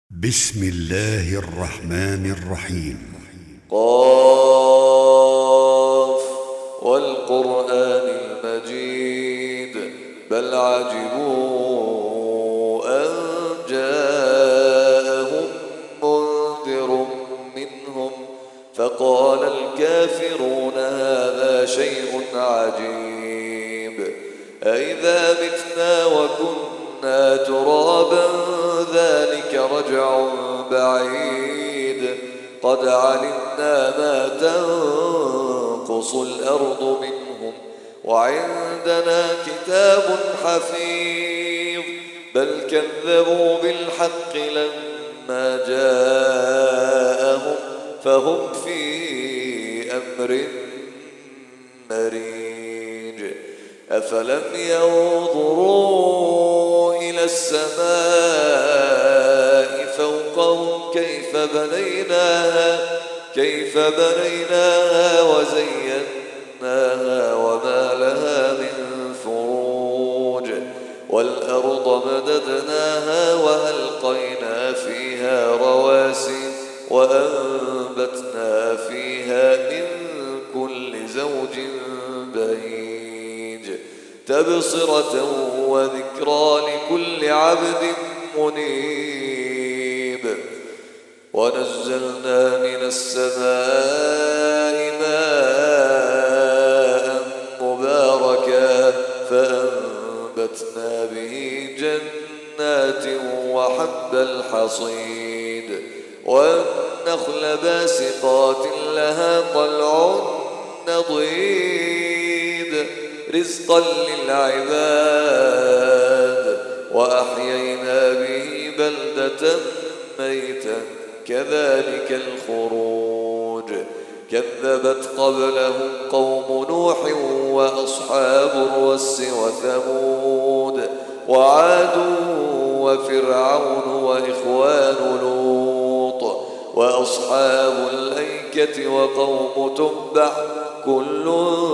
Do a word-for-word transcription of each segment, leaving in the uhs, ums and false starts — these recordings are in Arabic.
بسم الله الرحمن الرحيم. قاف والقرآن المجيد بل عجبوا أن جاءهم منذر منهم فقال الكافرون هذا شيء عجيب أئذا متنا وكنا ترابا ذلك رجع بعيد قد علمنا ما تنقص الأرض منهم وعندنا كتاب حفيظ بل كذبوا بالحق لما جاءهم فهم في أمر مريج أفلم ينظروا إلى السماء فوقهم كيف بنيناها كيف بنيناها وزيناها وما لها من فروج والأرض مددناها وألقينا فيها رواسي وأنبتنا فيها من كل زوج بهيج تبصرة وذكرى لكل عبد منيب ونزلنا من السماء ماء مباركا فأنبتنا به جنات وحب الحصيد والنخل باسقات لها طلع نضيد رزقا للعباد وأحيينا به بلدة ميتا كذلك الخروج كذبت قبلهم قوم نوح وأصحاب الرس وثمود وعاد وفرعون وإخوان لوط وأصحاب الأيكة وقوم تبع كل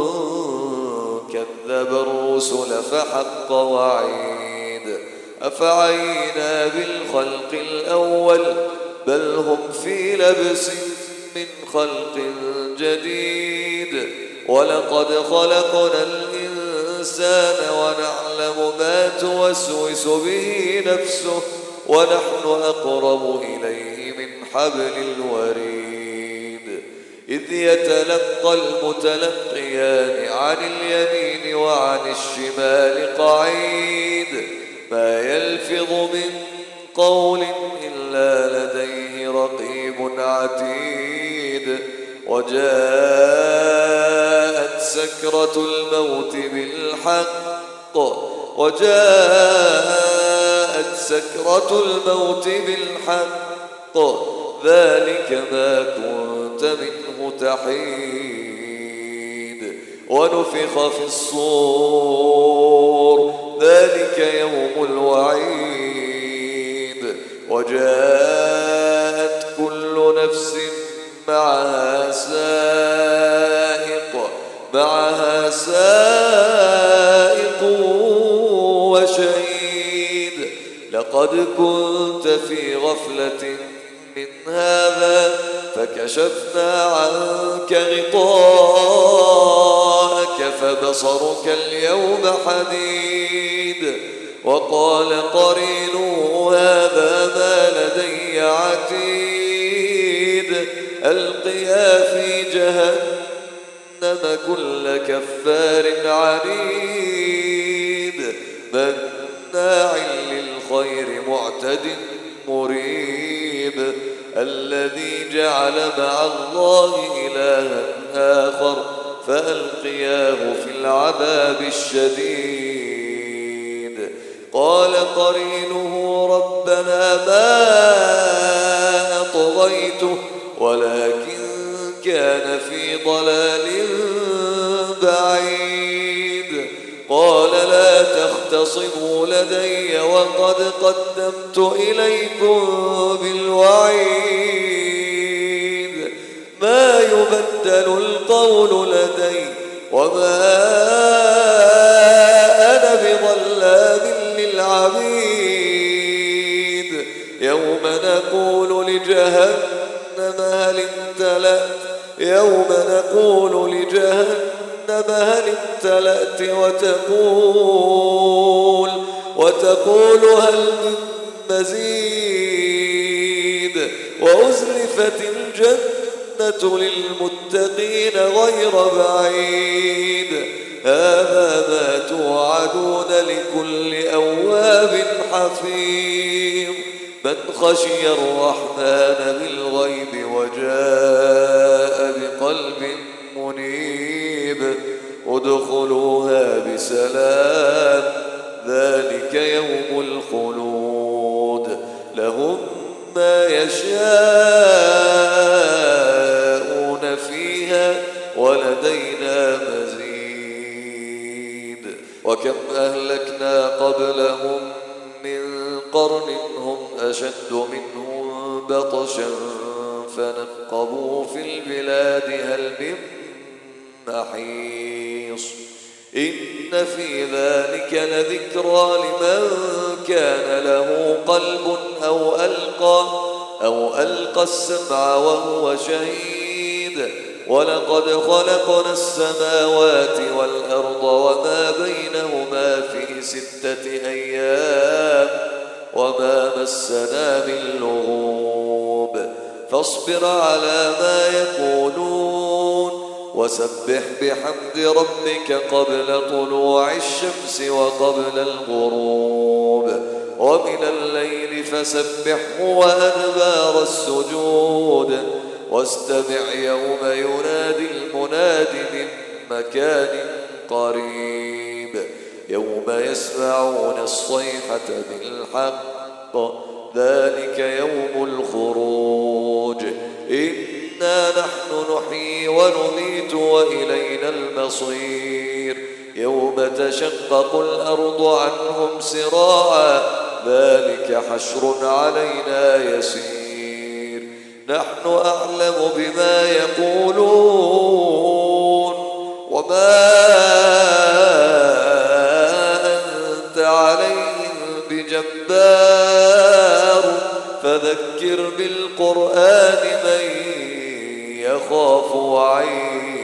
كذب الرسل فحق وعيد أفعينا بالخلق الأول بل هم في لبس من خلق جديد ولقد خلقنا الإنسان ونعلم ما توسوس به نفسه ونحن أقرب إليه من حبل الوريد إذ يتلقى المتلقيان عن اليمين وعن الشمال قعيد ما يلفظ من قول إلا لديه رقيب عتيد وجاءت سكرة الموت بالحق وجاءت سكرة الموت بالحق ذلك ما كنت منه تحيد ونفخ في الصور ذلك يوم الوعيد وجاءت كل نفس معها سائق معها سائق وشهيد لقد كنت في غفلة من هذا فكشفنا عنك غطاءك فبصرك اليوم حديد وقال قرينه هذا ما لدي عتيد ألقيا في جهنم كل كفار عنيد مناع للخير معتد مريب الذي جعل مع الله إلها آخر فألقياه في العذاب الشديد قال قرينه ربنا ما أطغيته ولكن كان في ضلال بعيد قال لا تختصموا لدي وقد قدمت إليكم بالوعيد ما يبدل القول لدي وما أنا بظلام للعبيد يوم نقول لجهنم هل امتلأت يوم نقول لجهنم هل امتلأت وتقول وتقول هل من مزيد وأزلفت الجنة للمتقين غير بعيد هذا ما توعدون لكل أواب حفيظ من خشي الرحمن بالغيب وجاء بقلب منيب ادخلوها بسلام ذلك يوم الخلود لهم ما يشاءون فيها ولدينا مزيد وكم أهلكنا قبلهم من قرن هم أشد منهم بطشا فنقبوا في البلاد هل من محيص إن في ذلك لذكرى لمن كان له قلب أو ألقى أو ألقى السمع وهو شهيد ولقد خلقنا السماوات والأرض وما بينهما في ستة أيام وما مسنا من لغوب فاصبر على ما يقولون وسبح بحمد ربك قبل طلوع الشمس وقبل الغروب ومن الليل فسبحه وأدبار السجود واستمع يوم ينادي المناد من مكان قريب يوم يسمعون الصيحة بالحق ذلك يوم الخروج إنا نحن نحيي ونميت وإلينا المصير يوم تشقق الأرض عنهم سراعا ذلك حشر علينا يسير نحن أعلم بما يقولون وما أنت عليهم بجبار فذكر بالقرآن من يخاف وعيد